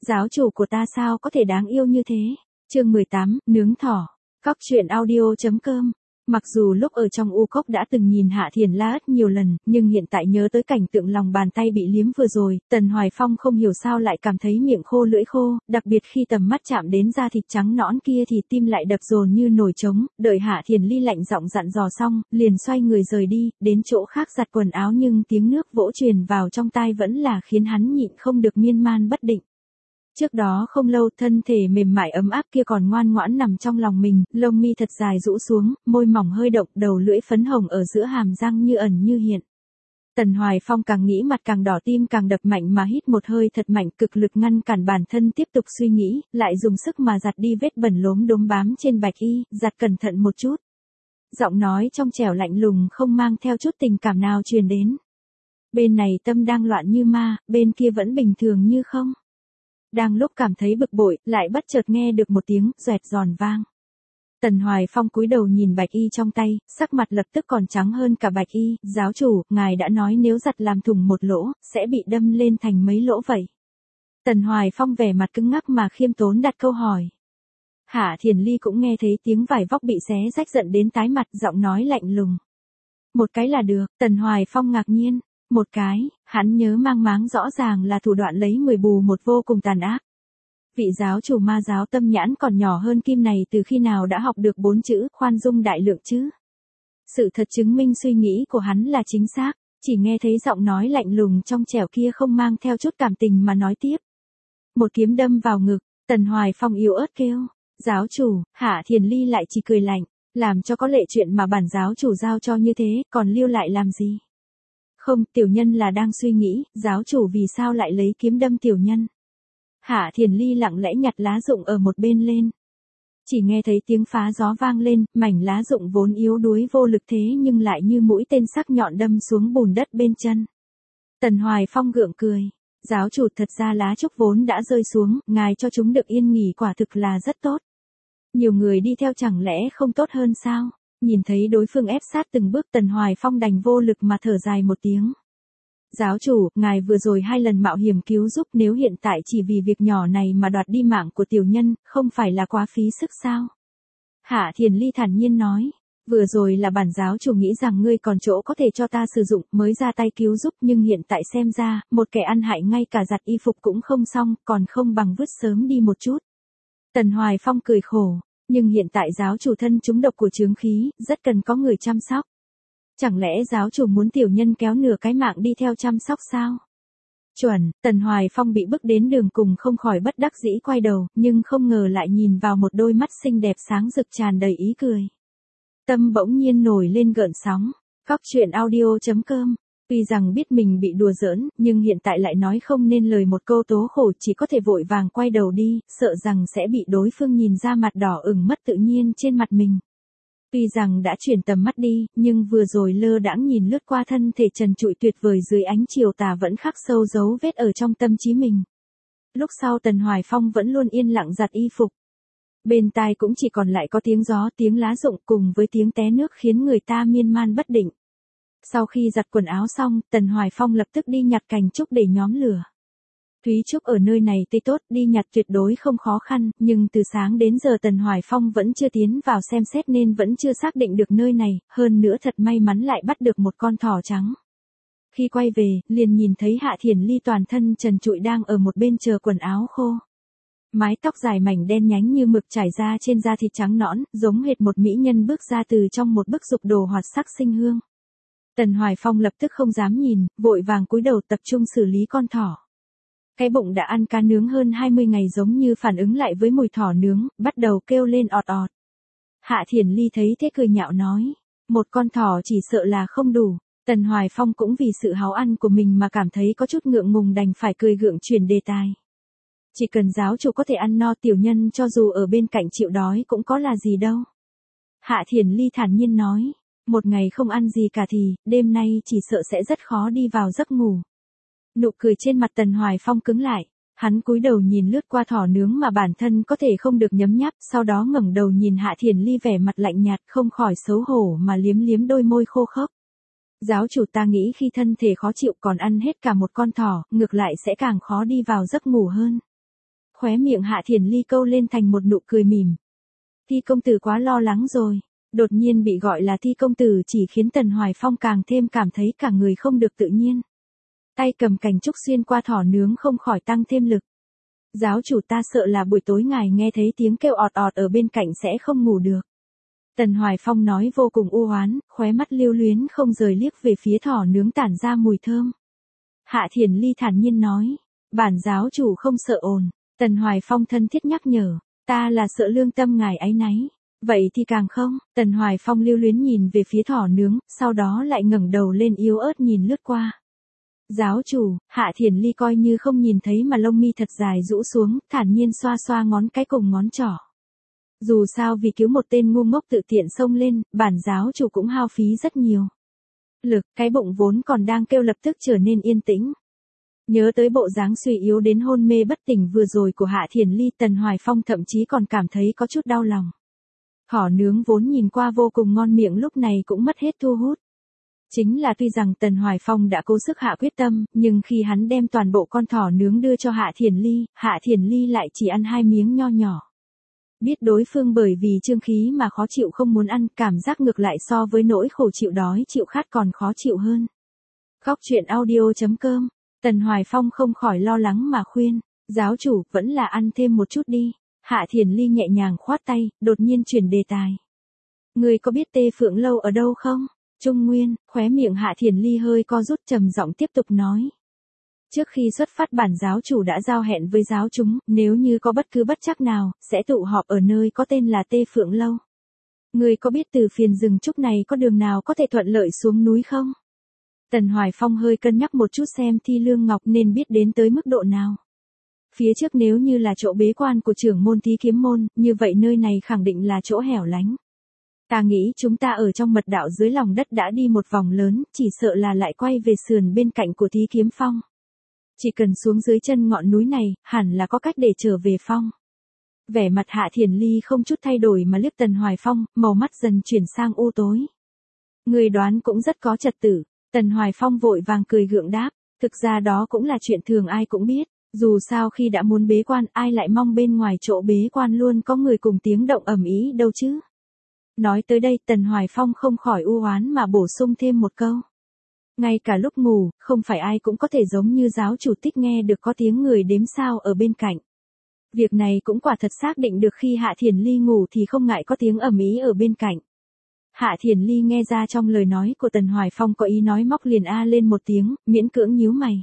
Giáo chủ của ta sao có thể đáng yêu như thế? Chương 18, nướng thỏ. Cóc truyện audio.com. Mặc dù lúc ở trong u cốc đã từng nhìn Hạ Thiền La ất nhiều lần, nhưng hiện tại nhớ tới cảnh tượng lòng bàn tay bị liếm vừa rồi, Tần Hoài Phong không hiểu sao lại cảm thấy miệng khô lưỡi khô, đặc biệt khi tầm mắt chạm đến da thịt trắng nõn kia thì tim lại đập dồn như nổi trống, đợi Hạ Thiền Ly lạnh giọng dặn dò xong, liền xoay người rời đi, đến chỗ khác giặt quần áo nhưng tiếng nước vỗ truyền vào trong tai vẫn là khiến hắn nhịn không được miên man bất định. Trước đó không lâu thân thể mềm mại ấm áp kia còn ngoan ngoãn nằm trong lòng mình, lông mi thật dài rũ xuống, môi mỏng hơi động, đầu lưỡi phấn hồng ở giữa hàm răng như ẩn như hiện. Tần Hoài Phong càng nghĩ mặt càng đỏ, tim càng đập mạnh mà hít một hơi thật mạnh, cực lực ngăn cản bản thân tiếp tục suy nghĩ, lại dùng sức mà giặt đi vết bẩn lốm đốm bám trên bạch y, giặt cẩn thận một chút. Giọng nói trong trẻo lạnh lùng không mang theo chút tình cảm nào truyền đến. Bên này tâm đang loạn như ma, bên kia vẫn bình thường như không. Đang lúc cảm thấy bực bội, lại bất chợt nghe được một tiếng xoẹt giòn vang. Tần Hoài Phong cúi đầu nhìn bạch y trong tay, sắc mặt lập tức còn trắng hơn cả bạch y. Giáo chủ, ngài đã nói nếu giặt làm thủng một lỗ, sẽ bị đâm lên thành mấy lỗ vậy? Tần Hoài Phong vẻ mặt cứng ngắc mà khiêm tốn đặt câu hỏi. Hạ Thiền Ly cũng nghe thấy tiếng vải vóc bị xé rách giận đến tái mặt, giọng nói lạnh lùng. Một cái là được, Tần Hoài Phong ngạc nhiên. Một cái, hắn nhớ mang máng rõ ràng là thủ đoạn lấy 10 bù một vô cùng tàn ác. Vị giáo chủ ma giáo tâm nhãn còn nhỏ hơn kim này từ khi nào đã học được 4 chữ khoan dung đại lượng chứ? Sự thật chứng minh suy nghĩ của hắn là chính xác, chỉ nghe thấy giọng nói lạnh lùng trong trẻo kia không mang theo chút cảm tình mà nói tiếp. Một kiếm đâm vào ngực, Tần Hoài Phong yếu ớt kêu. Giáo chủ, Hạ Thiền Ly lại chỉ cười lạnh, làm cho có lệ chuyện mà bản giáo chủ giao cho như thế, còn lưu lại làm gì? Không, tiểu nhân là đang suy nghĩ, giáo chủ vì sao lại lấy kiếm đâm tiểu nhân. Hạ Thiền Ly lặng lẽ nhặt lá rụng ở một bên lên. Chỉ nghe thấy tiếng phá gió vang lên, mảnh lá rụng vốn yếu đuối vô lực thế nhưng lại như mũi tên sắc nhọn đâm xuống bùn đất bên chân. Tần Hoài Phong gượng cười. Giáo chủ, thật ra lá trúc vốn đã rơi xuống, ngài cho chúng được yên nghỉ quả thực là rất tốt. Nhiều người đi theo chẳng lẽ không tốt hơn sao? Nhìn thấy đối phương ép sát từng bước, Tần Hoài Phong đành vô lực mà thở dài một tiếng. Giáo chủ, ngài vừa rồi 2 lần mạo hiểm cứu giúp, nếu hiện tại chỉ vì việc nhỏ này mà đoạt đi mạng của tiểu nhân, không phải là quá phí sức sao? Hạ Thiền Ly thản nhiên nói. Vừa rồi là bản giáo chủ nghĩ rằng ngươi còn chỗ có thể cho ta sử dụng mới ra tay cứu giúp, nhưng hiện tại xem ra, một kẻ ăn hại ngay cả giặt y phục cũng không xong, còn không bằng vứt sớm đi một chút. Tần Hoài Phong cười khổ. Nhưng hiện tại giáo chủ thân trúng độc của chướng khí, rất cần có người chăm sóc. Chẳng lẽ giáo chủ muốn tiểu nhân kéo nửa cái mạng đi theo chăm sóc sao? Chuẩn, Tần Hoài Phong bị bức đến đường cùng không khỏi bất đắc dĩ quay đầu, nhưng không ngờ lại nhìn vào một đôi mắt xinh đẹp sáng rực tràn đầy ý cười. Tâm bỗng nhiên nổi lên gợn sóng. Cóc truyện audio.com. Tuy rằng biết mình bị đùa giỡn, nhưng hiện tại lại nói không nên lời một câu tố khổ, chỉ có thể vội vàng quay đầu đi, sợ rằng sẽ bị đối phương nhìn ra mặt đỏ ửng mất tự nhiên trên mặt mình. Tuy rằng đã chuyển tầm mắt đi, nhưng vừa rồi lơ đãng nhìn lướt qua thân thể trần trụi tuyệt vời dưới ánh chiều tà vẫn khắc sâu dấu vết ở trong tâm trí mình. Lúc sau Tần Hoài Phong vẫn luôn yên lặng giặt y phục. Bên tai cũng chỉ còn lại có tiếng gió, tiếng lá rụng cùng với tiếng té nước khiến người ta miên man bất định. Sau khi giặt quần áo xong, Tần Hoài Phong lập tức đi nhặt cành trúc để nhóm lửa. Thúy trúc ở nơi này tươi tốt, đi nhặt tuyệt đối không khó khăn, nhưng từ sáng đến giờ Tần Hoài Phong vẫn chưa tiến vào xem xét nên vẫn chưa xác định được nơi này, hơn nữa thật may mắn lại bắt được một con thỏ trắng. Khi quay về, liền nhìn thấy Hạ Thiền Ly toàn thân trần trụi đang ở một bên chờ quần áo khô. Mái tóc dài mảnh đen nhánh như mực trải ra trên da thịt trắng nõn, giống hệt một mỹ nhân bước ra từ trong một bức dục đồ hoạt sắc sinh hương. Tần Hoài Phong lập tức không dám nhìn, vội vàng cúi đầu tập trung xử lý con thỏ. Cái bụng đã ăn cá nướng hơn 20 ngày giống như phản ứng lại với mùi thỏ nướng, bắt đầu kêu lên ọt ọt. Hạ Thiền Ly thấy thế cười nhạo nói, một con thỏ chỉ sợ là không đủ. Tần Hoài Phong cũng vì sự háo ăn của mình mà cảm thấy có chút ngượng ngùng đành phải cười gượng chuyển đề tài. Chỉ cần giáo chủ có thể ăn no tiểu nhân cho dù ở bên cạnh chịu đói cũng có là gì đâu. Hạ Thiền Ly thản nhiên nói. Một ngày không ăn gì cả thì, đêm nay chỉ sợ sẽ rất khó đi vào giấc ngủ. Nụ cười trên mặt Tần Hoài Phong cứng lại, hắn cúi đầu nhìn lướt qua thỏ nướng mà bản thân có thể không được nhấm nháp, sau đó ngẩng đầu nhìn Hạ Thiền Ly vẻ mặt lạnh nhạt không khỏi xấu hổ mà liếm liếm đôi môi khô khốc. Giáo chủ, ta nghĩ khi thân thể khó chịu còn ăn hết cả một con thỏ, ngược lại sẽ càng khó đi vào giấc ngủ hơn. khóe miệng Hạ Thiền Ly câu lên thành một nụ cười mỉm. Thi công tử quá lo lắng rồi. Đột nhiên bị gọi là Thi công tử chỉ khiến Tần Hoài Phong càng thêm cảm thấy cả người không được tự nhiên. Tay cầm cành trúc xuyên qua thỏ nướng không khỏi tăng thêm lực. Giáo chủ, ta sợ là buổi tối ngài nghe thấy tiếng kêu ọt ọt ở bên cạnh sẽ không ngủ được. Tần Hoài Phong nói vô cùng u oán, khóe mắt lưu luyến không rời liếc về phía thỏ nướng tản ra mùi thơm. Hạ Thiền Ly thản nhiên nói, bản giáo chủ không sợ ồn. Tần Hoài Phong thân thiết nhắc nhở, ta là sợ lương tâm ngài áy náy. Vậy thì càng không. Tần Hoài Phong lưu luyến nhìn về phía thỏ nướng, sau đó lại ngẩng đầu lên yếu ớt nhìn lướt qua. Giáo chủ, Hạ Thiền Ly coi như không nhìn thấy mà lông mi thật dài rũ xuống, thản nhiên xoa xoa ngón cái cùng ngón trỏ. Dù sao vì cứu một tên ngu ngốc tự tiện xông lên, bản giáo chủ cũng hao phí rất nhiều lực, cái bụng vốn còn đang kêu lập tức trở nên yên tĩnh. Nhớ tới bộ dáng suy yếu đến hôn mê bất tỉnh vừa rồi của Hạ Thiền Ly, Tần Hoài Phong thậm chí còn cảm thấy có chút đau lòng. Thỏ nướng vốn nhìn qua vô cùng ngon miệng lúc này cũng mất hết thu hút. Chính là tuy rằng Tần Hoài Phong đã cố sức hạ quyết tâm, nhưng khi hắn đem toàn bộ con thỏ nướng đưa cho Hạ Thiền Ly lại chỉ ăn 2 miếng nho nhỏ. Biết đối phương bởi vì chương khí mà khó chịu không muốn ăn, cảm giác ngược lại so với nỗi khổ chịu đói chịu khát còn khó chịu hơn. Khóc chuyện audio.com, Tần Hoài Phong không khỏi lo lắng mà khuyên, giáo chủ, vẫn là ăn thêm một chút đi. Hạ Thiền Ly nhẹ nhàng khoát tay, đột nhiên chuyển đề tài. Người có biết Tê Phượng Lâu ở đâu không? Trung Nguyên. Khóe miệng Hạ Thiền Ly hơi co rút, trầm giọng tiếp tục nói. Trước khi xuất phát bản giáo chủ đã giao hẹn với giáo chúng, nếu như có bất cứ bất trắc nào, sẽ tụ họp ở nơi có tên là Tê Phượng Lâu. Người có biết từ phiền rừng trúc này có đường nào có thể thuận lợi xuống núi không? Tần Hoài Phong hơi cân nhắc một chút xem Thi Lương Ngọc nên biết đến tới mức độ nào. Phía trước nếu như là chỗ bế quan của trưởng môn Thí Kiếm môn, như vậy nơi này khẳng định là chỗ hẻo lánh. Ta nghĩ chúng ta ở trong mật đạo dưới lòng đất đã đi một vòng lớn, chỉ sợ là lại quay về sườn bên cạnh của Thí Kiếm Phong. Chỉ cần xuống dưới chân ngọn núi này, hẳn là có cách để trở về phong. Vẻ mặt Hạ Thiền Ly không chút thay đổi mà liếc Tần Hoài Phong, màu mắt dần chuyển sang u tối. Người đoán cũng rất có trật tự. Tần Hoài Phong vội vàng cười gượng đáp, thực ra đó cũng là chuyện thường ai cũng biết. Dù sao khi đã muốn bế quan, ai lại mong bên ngoài chỗ bế quan luôn có người cùng tiếng động ầm ĩ đâu chứ. Nói tới đây, Tần Hoài Phong không khỏi u oán mà bổ sung thêm một câu. Ngay cả lúc ngủ, không phải ai cũng có thể giống như giáo chủ thích nghe được có tiếng người đếm sao ở bên cạnh. Việc này cũng quả thật xác định được khi Hạ Thiền Ly ngủ thì không ngại có tiếng ầm ĩ ở bên cạnh. Hạ Thiền Ly nghe ra trong lời nói của Tần Hoài Phong có ý nói móc liền a lên một tiếng, miễn cưỡng nhíu mày.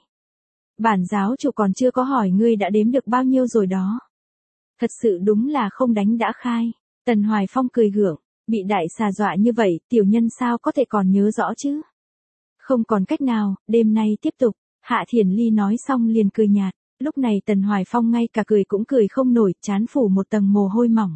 Bản giáo chủ còn chưa có hỏi ngươi đã đếm được bao nhiêu rồi đó. Thật sự đúng là không đánh đã khai. Tần Hoài Phong cười gượng, bị đại xà dọa như vậy, tiểu nhân sao có thể còn nhớ rõ chứ. Không còn cách nào, đêm nay tiếp tục. Hạ Thiền Ly nói xong liền cười nhạt. Lúc này Tần Hoài Phong ngay cả cười cũng cười không nổi, trán phủ một tầng mồ hôi mỏng.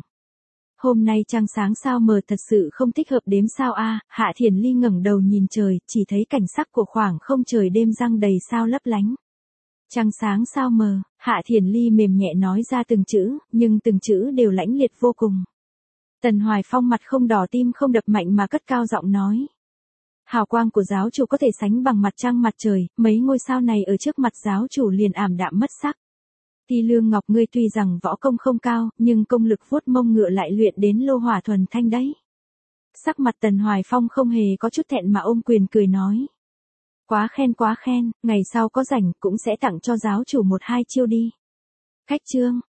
Hôm nay trăng sáng sao mờ thật sự không thích hợp đếm sao a. Hạ Thiền Ly ngẩng đầu nhìn trời, chỉ thấy cảnh sắc của khoảng không trời đêm răng đầy sao lấp lánh. Trăng sáng sao mờ, Hạ Thiền Ly mềm nhẹ nói ra từng chữ, nhưng từng chữ đều lãnh liệt vô cùng. Tần Hoài Phong mặt không đỏ tim không đập mạnh mà cất cao giọng nói. Hào quang của giáo chủ có thể sánh bằng mặt trăng mặt trời, mấy ngôi sao này ở trước mặt giáo chủ liền ảm đạm mất sắc. Thi Lương Ngọc, ngươi tuy rằng võ công không cao, nhưng công lực vuốt mông ngựa lại luyện đến lô hỏa thuần thanh đấy. Sắc mặt Tần Hoài Phong không hề có chút thẹn mà ôm quyền cười nói. Quá khen, ngày sau có rảnh cũng sẽ tặng cho giáo chủ 1-2 chiêu đi. Khách chương.